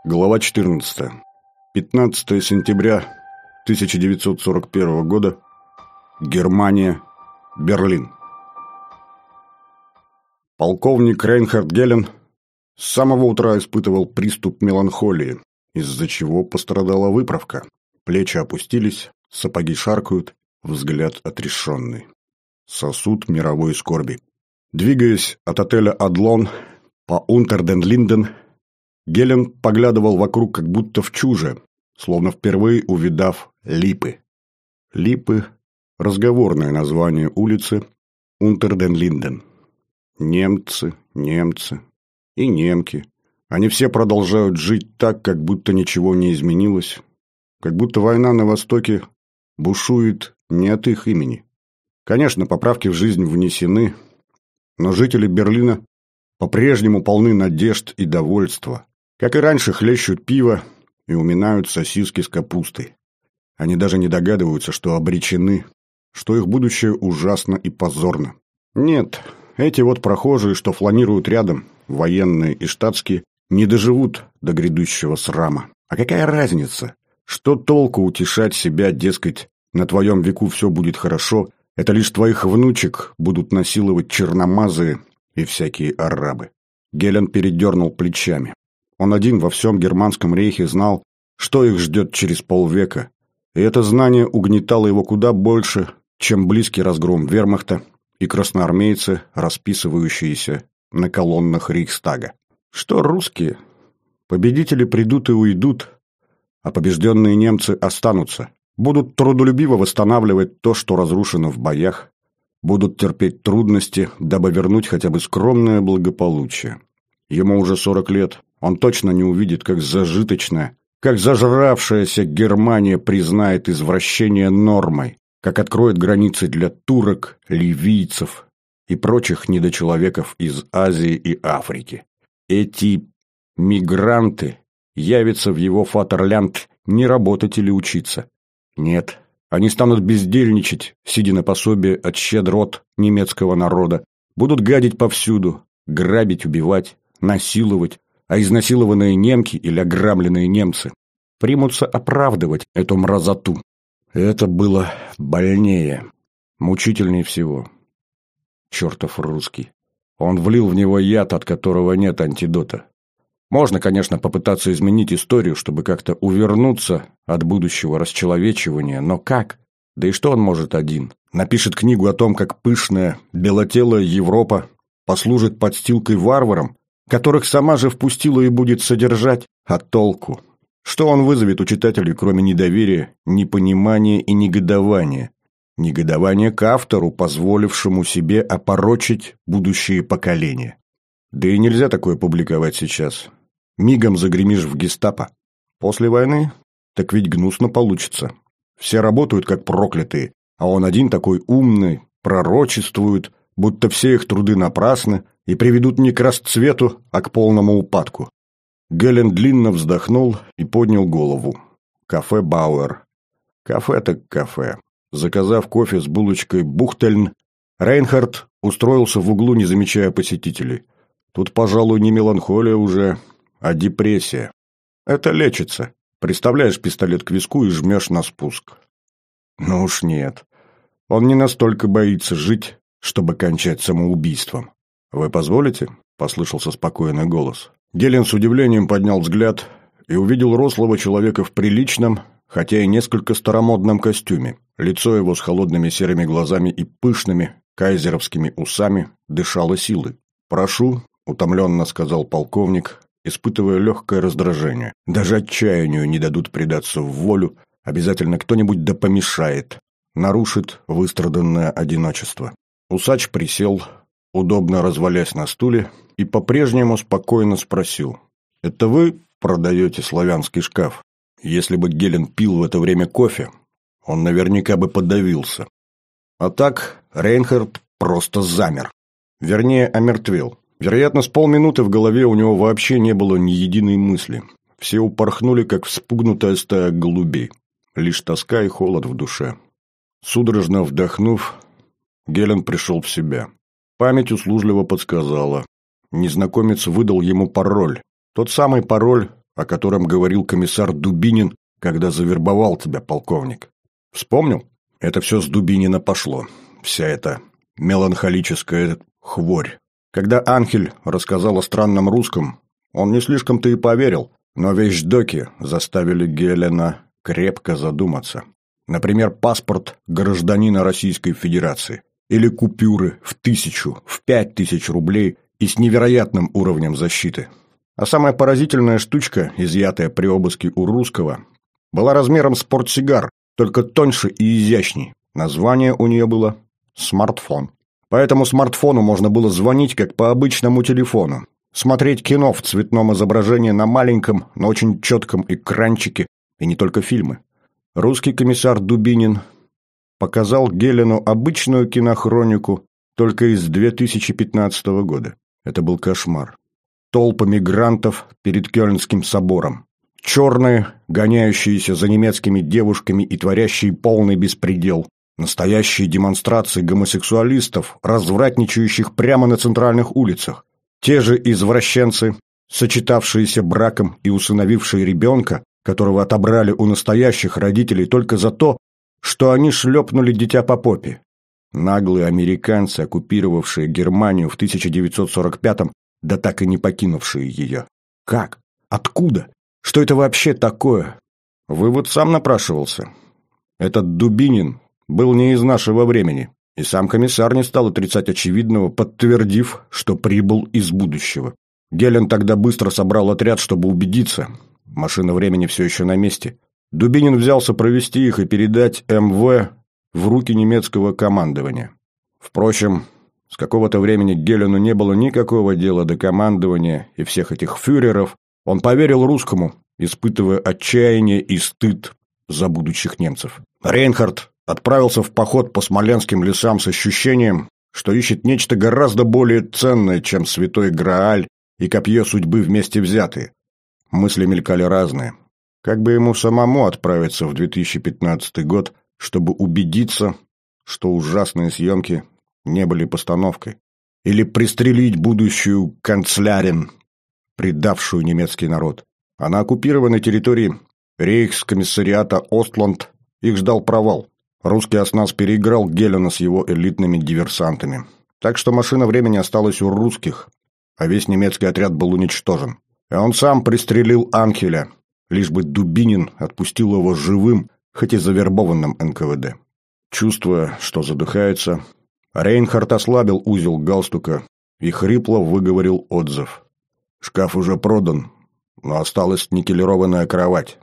Глава 14. 15 сентября 1941 года. Германия. Берлин. Полковник Рейнхард Гелен с самого утра испытывал приступ меланхолии, из-за чего пострадала выправка. Плечи опустились, сапоги шаркают, взгляд отрешенный. Сосуд мировой скорби. Двигаясь от отеля «Адлон» по Унтер-ден-Линден, Гелен поглядывал вокруг как будто в чуже, словно впервые увидав Липы. Липы – разговорное название улицы Унтер-ден-Линден. Немцы, немцы и немки. Они все продолжают жить так, как будто ничего не изменилось, как будто война на Востоке бушует не от их имени. Конечно, поправки в жизнь внесены, но жители Берлина по-прежнему полны надежд и довольства. Как и раньше, хлещут пиво и уминают сосиски с капустой. Они даже не догадываются, что обречены, что их будущее ужасно и позорно. Нет, эти вот прохожие, что фланируют рядом, военные и штатские, не доживут до грядущего срама. А какая разница? Что толку утешать себя, дескать, на твоем веку все будет хорошо, это лишь твоих внучек будут насиловать черномазые и всякие арабы. Гелен передернул плечами. Он один во всем германском рейхе знал, что их ждет через полвека, и это знание угнетало его куда больше, чем близкий разгром вермахта и красноармейцы, расписывающиеся на колоннах Рейхстага. Что русские? Победители придут и уйдут, а побежденные немцы останутся, будут трудолюбиво восстанавливать то, что разрушено в боях, будут терпеть трудности, дабы вернуть хотя бы скромное благополучие. Ему уже 40 лет. Он точно не увидит, как зажиточная, как зажравшаяся Германия признает извращение нормой, как откроет границы для турок, ливийцев и прочих недочеловеков из Азии и Африки. Эти мигранты явятся в его фатерлянд не работать или учиться. Нет, они станут бездельничать, сидя на пособие от щедрот немецкого народа, будут гадить повсюду, грабить, убивать, насиловать, а изнасилованные немки или ограбленные немцы примутся оправдывать эту мразоту. Это было больнее, мучительнее всего. Чертов русский. Он влил в него яд, от которого нет антидота. Можно, конечно, попытаться изменить историю, чтобы как-то увернуться от будущего расчеловечивания, но как? Да и что он может один? Напишет книгу о том, как пышная, белотелая Европа послужит подстилкой варварам, которых сама же впустила и будет содержать, а толку? Что он вызовет у читателей, кроме недоверия, непонимания и негодования? Негодование к автору, позволившему себе опорочить будущие поколения. Да и нельзя такое публиковать сейчас. Мигом загремишь в гестапо. После войны? Так ведь гнусно получится. Все работают как проклятые, а он один такой умный, пророчествует, будто все их труды напрасны и приведут не к расцвету, а к полному упадку. Гелен длинно вздохнул и поднял голову. Кафе «Бауэр». Кафе так кафе. Заказав кофе с булочкой «Бухтельн», Рейнхард устроился в углу, не замечая посетителей. Тут, пожалуй, не меланхолия уже, а депрессия. Это лечится. Приставляешь пистолет к виску и жмешь на спуск. Ну уж нет. Он не настолько боится жить, чтобы кончать самоубийством. «Вы позволите?» – послышался спокойный голос. Гелен с удивлением поднял взгляд и увидел рослого человека в приличном, хотя и несколько старомодном костюме. Лицо его с холодными серыми глазами и пышными кайзеровскими усами дышало силой. «Прошу», – утомленно сказал полковник, испытывая легкое раздражение. «Даже отчаянию не дадут предаться в волю, обязательно кто-нибудь да помешает, нарушит выстраданное одиночество». Усач присел, удобно развалясь на стуле, и по-прежнему спокойно спросил: «Это вы продаете славянский шкаф?» Если бы Гелен пил в это время кофе, он наверняка бы подавился. А так Рейнхард просто замер. Вернее, омертвел. Вероятно, с полминуты в голове у него вообще не было ни единой мысли. Все упорхнули, как вспугнутая стая голубей. Лишь тоска и холод в душе. Судорожно вдохнув, Гелен пришел в себя. Память услужливо подсказала. Незнакомец выдал ему пароль. Тот самый пароль, о котором говорил комиссар Дубинин, когда завербовал тебя, полковник. Вспомнил? Это все с Дубинина пошло. Вся эта меланхолическая хворь. Когда Анхель рассказал о странном русском, он не слишком-то и поверил, но вещдоки заставили Гелена крепко задуматься. Например, паспорт гражданина Российской Федерации. Или купюры в 1000, в 5000 рублей и с невероятным уровнем защиты. А самая поразительная штучка, изъятая при обыске у русского, была размером с портсигар, только тоньше и изящней. Название у нее было «смартфон». По этому смартфону можно было звонить, как по обычному телефону, смотреть кино в цветном изображении на маленьком, но очень четком экранчике, и не только фильмы. Русский комиссар Дубинин показал Гелену обычную кинохронику только из 2015 года. Это был кошмар. Толпы мигрантов перед Кёльнским собором. Черные, гоняющиеся за немецкими девушками и творящие полный беспредел. Настоящие демонстрации гомосексуалистов, развратничающих прямо на центральных улицах. Те же извращенцы, сочетавшиеся браком и усыновившие ребенка, которого отобрали у настоящих родителей только за то, что они шлепнули дитя по попе. Наглые американцы, оккупировавшие Германию в 1945-м, да так и не покинувшие ее. Как? Откуда? Что это вообще такое? Вывод сам напрашивался. Этот Дубинин был не из нашего времени, и сам комиссар не стал отрицать очевидного, подтвердив, что прибыл из будущего. Гелен тогда быстро собрал отряд, чтобы убедиться. Машина времени все еще на месте. Дубинин взялся провести их и передать МВ в руки немецкого командования. Впрочем, с какого-то времени Гелену не было никакого дела до командования и всех этих фюреров. Он поверил русскому, испытывая отчаяние и стыд за будущих немцев. Рейнхард отправился в поход по смоленским лесам с ощущением, что ищет нечто гораздо более ценное, чем святой Грааль и копье судьбы вместе взятые. Мысли мелькали разные. Как бы ему самому отправиться в 2015 год, чтобы убедиться, что ужасные съемки не были постановкой? Или пристрелить будущую канцлярин, предавшую немецкий народ? А на оккупированной территории рейхскомиссариата Остланд их ждал провал. Русский оснас переиграл Гелена с его элитными диверсантами. Так что машина времени осталась у русских, а весь немецкий отряд был уничтожен. И он сам пристрелил Анхеля, лишь бы Дубинин отпустил его живым, хоть и завербованным НКВД. Чувствуя, что задыхается, Рейнхард ослабил узел галстука и хрипло выговорил отзыв. «Шкаф уже продан, но осталась никелированная кровать.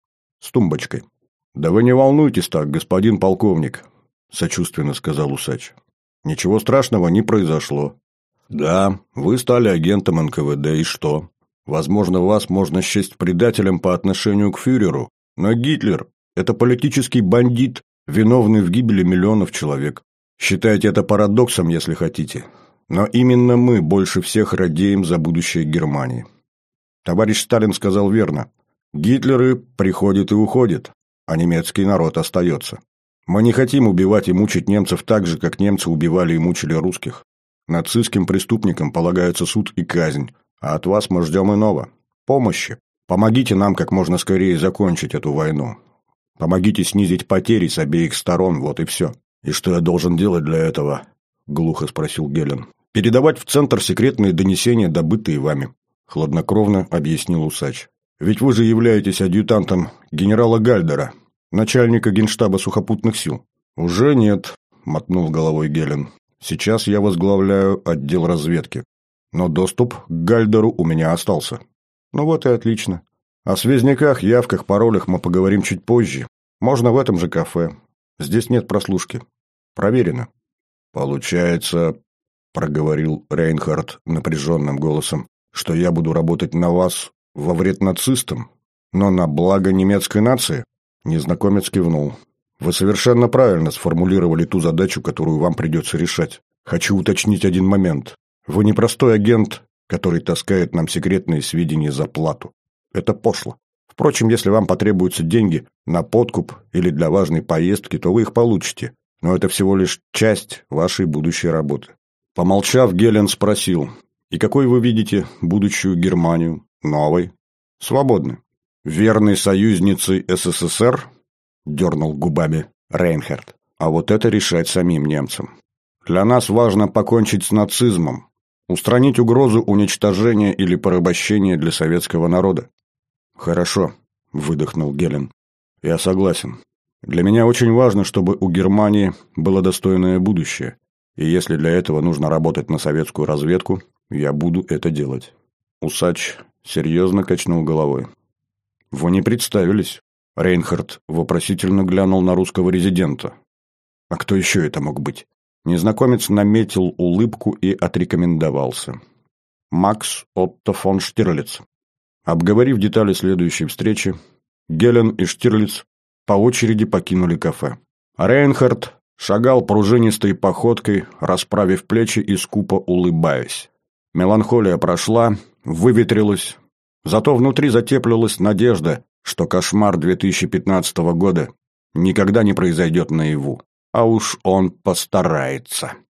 С тумбочкой». «Да вы не волнуйтесь так, господин полковник», — сочувственно сказал усач. «Ничего страшного не произошло. Да, вы стали агентом НКВД, и что? Возможно, вас можно счесть предателем по отношению к фюреру, но Гитлер – это политический бандит, виновный в гибели миллионов человек. Считайте это парадоксом, если хотите. Но именно мы больше всех радеем за будущее Германии. Товарищ Сталин сказал верно. Гитлеры приходят и уходят, а немецкий народ остается. Мы не хотим убивать и мучить немцев так же, как немцы убивали и мучили русских. Нацистским преступникам полагается суд и казнь, а от вас мы ждем иного. Помощи. Помогите нам как можно скорее закончить эту войну. Помогите снизить потери с обеих сторон, вот и все». «И что я должен делать для этого?» – глухо спросил Гелен. «Передавать в центр секретные донесения, добытые вами», – хладнокровно объяснил усач. «Ведь вы же являетесь адъютантом генерала Гальдера, начальника генштаба сухопутных сил». «Уже нет», – мотнул головой Гелен. «Сейчас я возглавляю отдел разведки. Но доступ к Гальдеру у меня остался». «Ну вот и отлично. О связняках, явках, паролях мы поговорим чуть позже. Можно в этом же кафе. Здесь нет прослушки. Проверено». «Получается, — проговорил Рейнхард напряженным голосом, — что я буду работать на вас во вред нацистам, но на благо немецкой нации?» Незнакомец кивнул. «Вы совершенно правильно сформулировали ту задачу, которую вам придется решать. Хочу уточнить один момент. Вы не простой агент, который таскает нам секретные сведения за плату. Это пошло. Впрочем, если вам потребуются деньги на подкуп или для важной поездки, то вы их получите. Но это всего лишь часть вашей будущей работы». Помолчав, Гелен спросил: «И какой вы видите будущую Германию? Новой? Свободны. Верной союзницей СССР? Дернул губами Рейнхард. А вот это решать самим немцам. Для нас важно покончить с нацизмом, устранить угрозу уничтожения или порабощения для советского народа. Хорошо, выдохнул Гелен. Я согласен. Для меня очень важно, чтобы у Германии было достойное будущее. И если для этого нужно работать на советскую разведку, я буду это делать. Усач серьезно качнул головой. Вы не представились. Рейнхард вопросительно глянул на русского резидента. А кто еще это мог быть? Незнакомец наметил улыбку и отрекомендовался. Макс Отто фон Штирлиц. Обговорив детали следующей встречи, Гелен и Штирлиц по очереди покинули кафе. Рейнхард шагал пружинистой походкой, расправив плечи и скупо улыбаясь. Меланхолия прошла, выветрилась, зато внутри затеплилась надежда, что кошмар 2015 года никогда не произойдет наяву. А уж он постарается.